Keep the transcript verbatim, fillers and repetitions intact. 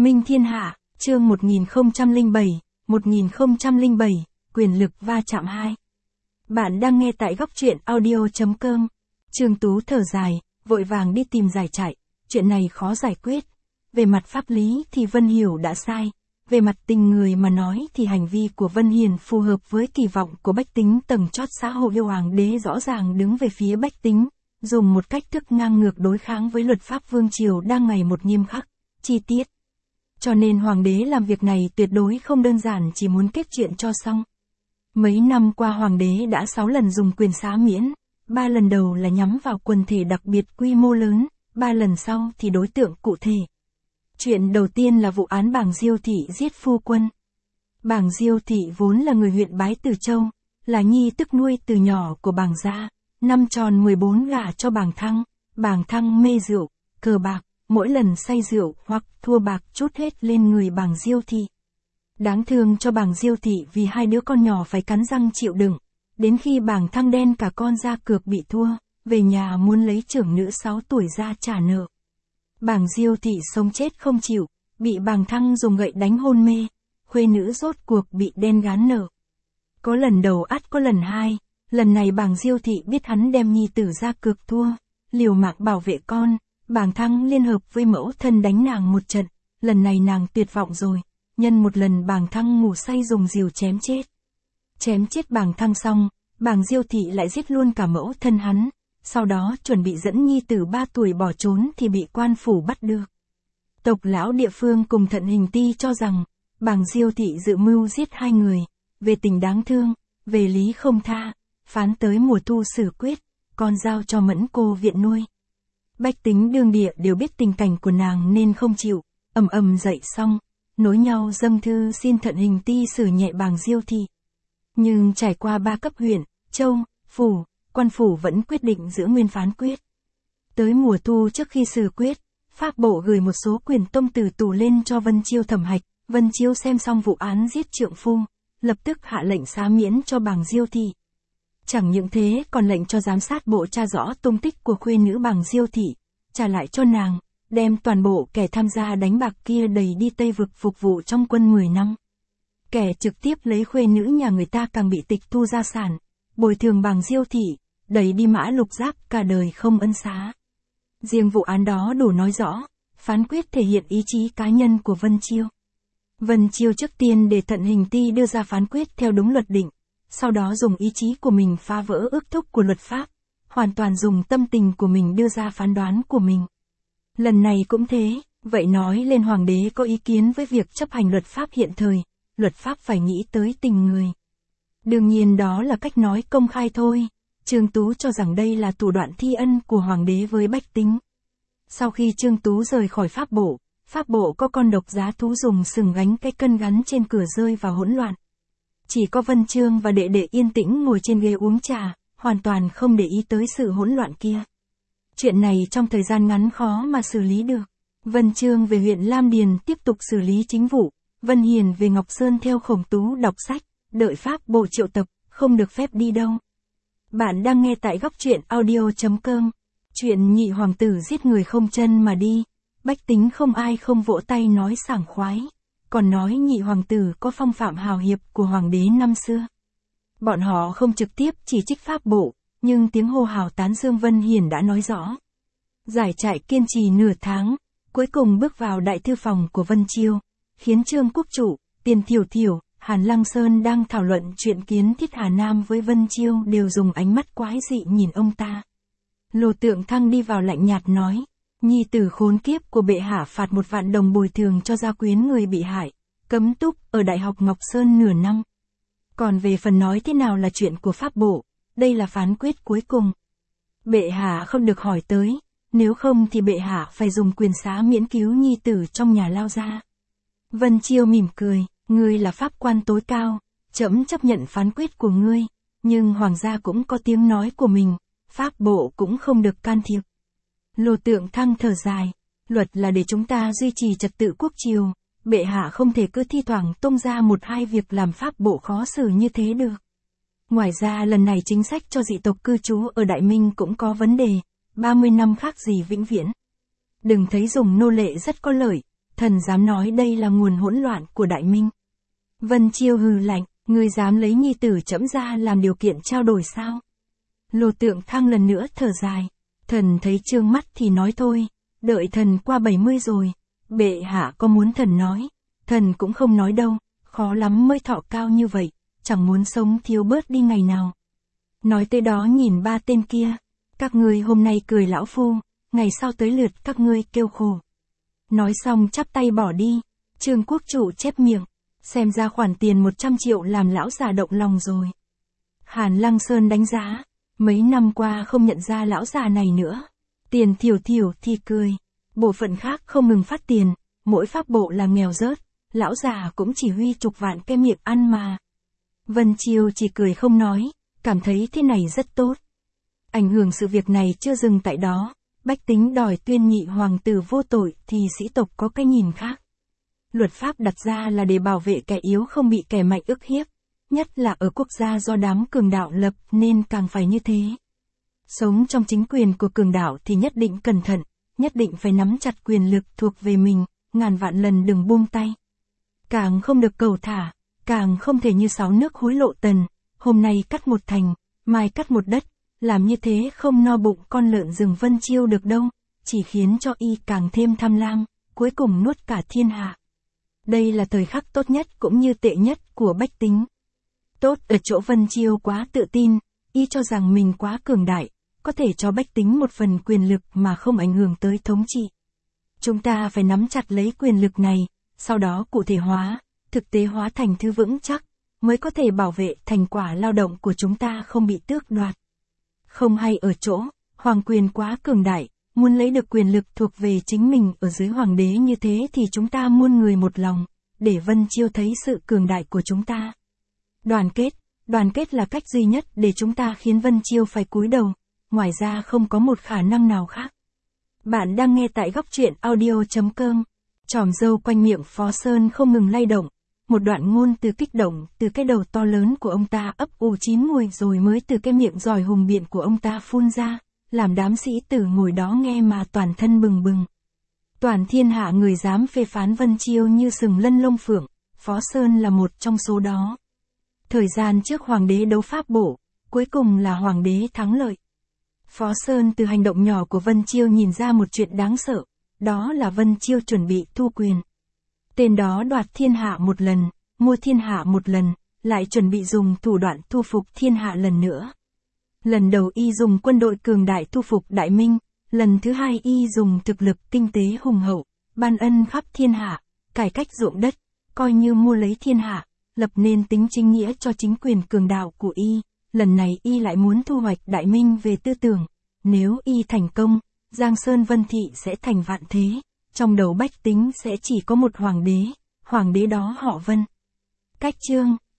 Minh Thiên Hạ, chương một nghìn không trăm lẻ bảy, một nghìn không trăm lẻ bảy, quyền lực va chạm hai. Bạn đang nghe tại góc truyện audio chấm com. Trương Tú thở dài, vội vàng đi tìm giải chạy, chuyện này khó giải quyết. Về mặt pháp lý thì Vân Hiểu đã sai, về mặt tình người mà nói thì hành vi của Vân Hiền phù hợp với kỳ vọng của bách tính tầng chót xã hội. Yêu hoàng đế rõ ràng đứng về phía bách tính, dùng một cách thức ngang ngược đối kháng với luật pháp vương triều đang ngày một nghiêm khắc, chi tiết. Cho nên hoàng đế làm việc này tuyệt đối không đơn giản chỉ muốn kết chuyện cho xong. Mấy năm qua hoàng đế đã sáu lần dùng quyền xá miễn, ba lần đầu là nhắm vào quần thể đặc biệt quy mô lớn, ba lần sau thì đối tượng cụ thể. Chuyện đầu tiên là vụ án Bàng Diêu Thị giết phu quân. Bàng Diêu Thị vốn là người huyện Bái Từ Châu, là nhi tức nuôi từ nhỏ của Bàng gia, năm tròn mười bốn gả cho Bàng Thăng. Bàng Thăng mê rượu, cờ bạc, mỗi lần say rượu hoặc thua bạc trút hết lên người Bàng Diêu Thị. Đáng thương cho Bàng Diêu Thị vì hai đứa con nhỏ phải cắn răng chịu đựng, đến khi Bàng Thăng đen cả con ra cược bị thua, về nhà muốn lấy trưởng nữ sáu tuổi ra trả nợ. Bàng Diêu Thị sống chết không chịu, bị Bàng Thăng dùng gậy đánh hôn mê, khuê nữ rốt cuộc bị đen gán nợ. Có lần đầu ắt có lần hai, lần này Bàng Diêu Thị biết hắn đem nhi tử ra cược thua, liều mạng bảo vệ con, Bàng Thăng liên hợp với mẫu thân đánh nàng một trận, lần này nàng tuyệt vọng rồi, nhân một lần Bàng Thăng ngủ say dùng rìu chém chết. Chém chết Bàng Thăng xong, Bàng Diêu Thị lại giết luôn cả mẫu thân hắn. Sau đó chuẩn bị dẫn nhi tử ba tuổi bỏ trốn thì bị quan phủ bắt được. Tộc lão địa phương cùng Thận Hình Ti cho rằng, Bàng Diêu Thị dự mưu giết hai người, về tình đáng thương, về lý không tha, phán tới mùa thu xử quyết, con giao cho Mẫn Cô viện nuôi. Bách tính đương địa đều biết tình cảnh của nàng nên không chịu, ầm ầm dậy xong, nối nhau dâng thư xin Thận Hình Ti xử nhẹ Bàng Diêu Thị. Nhưng trải qua ba cấp huyện, châu, phủ, quan phủ vẫn quyết định giữ nguyên phán quyết. Tới mùa thu trước khi xử quyết, Pháp bộ gửi một số quyền tông từ tù lên cho Vân Chiêu thẩm hạch. Vân Chiêu xem xong vụ án giết trượng phu, lập tức hạ lệnh xá miễn cho Bàng Diêu Thị. Chẳng những thế còn lệnh cho giám sát bộ tra rõ tung tích của khuê nữ Bàng Diêu Thị, trả lại cho nàng, đem toàn bộ kẻ tham gia đánh bạc kia đẩy đi Tây Vực phục vụ trong quân mười năm. Kẻ trực tiếp lấy khuê nữ nhà người ta càng bị tịch thu gia sản, bồi thường Bàng Diêu Thị, đẩy đi Mã Lục Giáp cả đời không ân xá. Riêng vụ án đó đủ nói rõ, phán quyết thể hiện ý chí cá nhân của Vân Chiêu. Vân Chiêu trước tiên để Thận Hình Ti đưa ra phán quyết theo đúng luật định, sau đó dùng ý chí của mình phá vỡ ước thúc của luật pháp, hoàn toàn dùng tâm tình của mình đưa ra phán đoán của mình. Lần này cũng thế, vậy nói lên hoàng đế có ý kiến với việc chấp hành luật pháp hiện thời, luật pháp phải nghĩ tới tình người. Đương nhiên đó là cách nói công khai thôi. Trương Tú cho rằng đây là thủ đoạn thi ân của hoàng đế với bách tính. Sau khi Trương Tú rời khỏi Pháp bộ, Pháp bộ có con độc giá thú dùng sừng gánh cái cân gắn trên cửa rơi vào hỗn loạn. Chỉ có Vân Chương và đệ đệ yên tĩnh ngồi trên ghế uống trà, hoàn toàn không để ý tới sự hỗn loạn kia. Chuyện này trong thời gian ngắn khó mà xử lý được. Vân Chương về huyện Lam Điền tiếp tục xử lý chính vụ, Vân Hiền về Ngọc Sơn theo Khổng Tú đọc sách, đợi Pháp bộ triệu tập, không được phép đi đâu. Bạn đang nghe tại góc truyện audio chấm com. Chuyện nhị hoàng tử giết người không chân mà đi, bách tính không ai không vỗ tay nói sảng khoái, còn nói nhị hoàng tử có phong phạm hào hiệp của hoàng đế năm xưa. Bọn họ không trực tiếp chỉ trích Pháp bộ, nhưng tiếng hô hào tán dương Vân Hiền đã nói rõ. Giải trại kiên trì nửa tháng, cuối cùng bước vào đại thư phòng của Vân Chiêu, khiến Trương Quốc Trụ, Tiền Thiểu Thiểu, Hàn Lăng Sơn đang thảo luận chuyện kiến thiết Hà Nam với Vân Chiêu đều dùng ánh mắt quái dị nhìn ông ta. Lô Tượng Thăng đi vào lạnh nhạt nói, nhi tử khốn kiếp của bệ hạ phạt một vạn đồng bồi thường cho gia quyến người bị hại, cấm túc ở Đại học Ngọc Sơn nửa năm. Còn về phần nói thế nào là chuyện của Pháp bộ, đây là phán quyết cuối cùng. Bệ hạ không được hỏi tới, nếu không thì bệ hạ phải dùng quyền xá miễn cứu nhi tử trong nhà lao ra. Vân Chiêu mỉm cười. Ngươi là pháp quan tối cao, trẫm chấp nhận phán quyết của ngươi, nhưng hoàng gia cũng có tiếng nói của mình, Pháp bộ cũng không được can thiệp. Lô Tượng Thăng thở dài, luật là để chúng ta duy trì trật tự quốc triều, bệ hạ không thể cứ thi thoảng tung ra một hai việc làm Pháp bộ khó xử như thế được. Ngoài ra lần này chính sách cho dị tộc cư trú ở Đại Minh cũng có vấn đề, ba mươi năm khác gì vĩnh viễn. Đừng thấy dùng nô lệ rất có lợi, thần dám nói đây là nguồn hỗn loạn của Đại Minh. Vân Chiêu hừ lạnh, ngươi dám lấy nhi tử trẫm ra làm điều kiện trao đổi sao? Lô Tượng Thăng lần nữa thở dài, thần thấy trương mắt thì nói thôi, đợi thần qua bảy mươi rồi, bệ hạ có muốn thần nói, thần cũng không nói đâu, khó lắm mới thọ cao như vậy, chẳng muốn sống thiếu bớt đi ngày nào. Nói tới đó nhìn ba tên kia, các ngươi hôm nay cười lão phu, ngày sau tới lượt các ngươi kêu khổ. Nói xong chắp tay bỏ đi, Trương quốc chủ chép miệng, xem ra khoản tiền một trăm triệu làm lão già động lòng rồi. Hàn Lăng Sơn đánh giá, mấy năm qua không nhận ra lão già này nữa. Tiền thiểu thiểu thì cười, bộ phận khác không ngừng phát tiền, mỗi pháp bộ là nghèo rớt, lão già cũng chỉ huy chục vạn cái miệng ăn mà. Vân Chiêu chỉ cười không nói, cảm thấy thế này rất tốt. Ảnh hưởng sự việc này chưa dừng tại đó, bách tính đòi tuyên nhị hoàng tử vô tội thì sĩ tộc có cái nhìn khác. Luật pháp đặt ra là để bảo vệ kẻ yếu không bị kẻ mạnh ức hiếp, nhất là ở quốc gia do đám cường đạo lập nên càng phải như thế. Sống trong chính quyền của cường đạo thì nhất định cẩn thận, nhất định phải nắm chặt quyền lực thuộc về mình, ngàn vạn lần đừng buông tay. Càng không được cầu thả, càng không thể như sáu nước hối lộ tần, hôm nay cắt một thành, mai cắt một đất, làm như thế không no bụng con lợn rừng Vân Chiêu được đâu, chỉ khiến cho y càng thêm tham lam, cuối cùng nuốt cả thiên hạ. Đây là thời khắc tốt nhất cũng như tệ nhất của bách tính. Tốt ở chỗ Vân Chiêu quá tự tin, y cho rằng mình quá cường đại, có thể cho bách tính một phần quyền lực mà không ảnh hưởng tới thống trị. Chúng ta phải nắm chặt lấy quyền lực này, sau đó cụ thể hóa, thực tế hóa thành thứ vững chắc, mới có thể bảo vệ thành quả lao động của chúng ta không bị tước đoạt. Không hay ở chỗ, hoàng quyền quá cường đại, muốn lấy được quyền lực thuộc về chính mình ở dưới hoàng đế như thế thì chúng ta muôn người một lòng, để Vân Chiêu thấy sự cường đại của chúng ta. Đoàn kết, đoàn kết là cách duy nhất để chúng ta khiến Vân Chiêu phải cúi đầu, ngoài ra không có một khả năng nào khác. Bạn đang nghe tại góc truyện audio chấm com. Chòm râu quanh miệng Phó Sơn không ngừng lay động, một đoạn ngôn từ kích động từ cái đầu to lớn của ông ta ấp ủ chín mùi rồi mới từ cái miệng giỏi hùng biện của ông ta phun ra, làm đám sĩ tử ngồi đó nghe mà toàn thân bừng bừng. Toàn thiên hạ người dám phê phán Vân Chiêu như sừng lân lông phượng, Phó Sơn là một trong số đó. Thời gian trước hoàng đế đấu pháp bổ, cuối cùng là hoàng đế thắng lợi. Phó Sơn từ hành động nhỏ của Vân Chiêu nhìn ra một chuyện đáng sợ, đó là Vân Chiêu chuẩn bị thu quyền. Tên đó đoạt thiên hạ một lần, mua thiên hạ một lần, lại chuẩn bị dùng thủ đoạn thu phục thiên hạ lần nữa. Lần đầu y dùng quân đội cường đại thu phục Đại Minh, lần thứ hai y dùng thực lực kinh tế hùng hậu, ban ân khắp thiên hạ, cải cách ruộng đất, coi như mua lấy thiên hạ, lập nên tính chính nghĩa cho chính quyền cường đạo của y. Lần này y lại muốn thu hoạch Đại Minh về tư tưởng, nếu y thành công, Giang Sơn Vân Thị sẽ thành vạn thế, trong đầu bách tính sẽ chỉ có một hoàng đế, hoàng đế đó họ Vân. Cách chương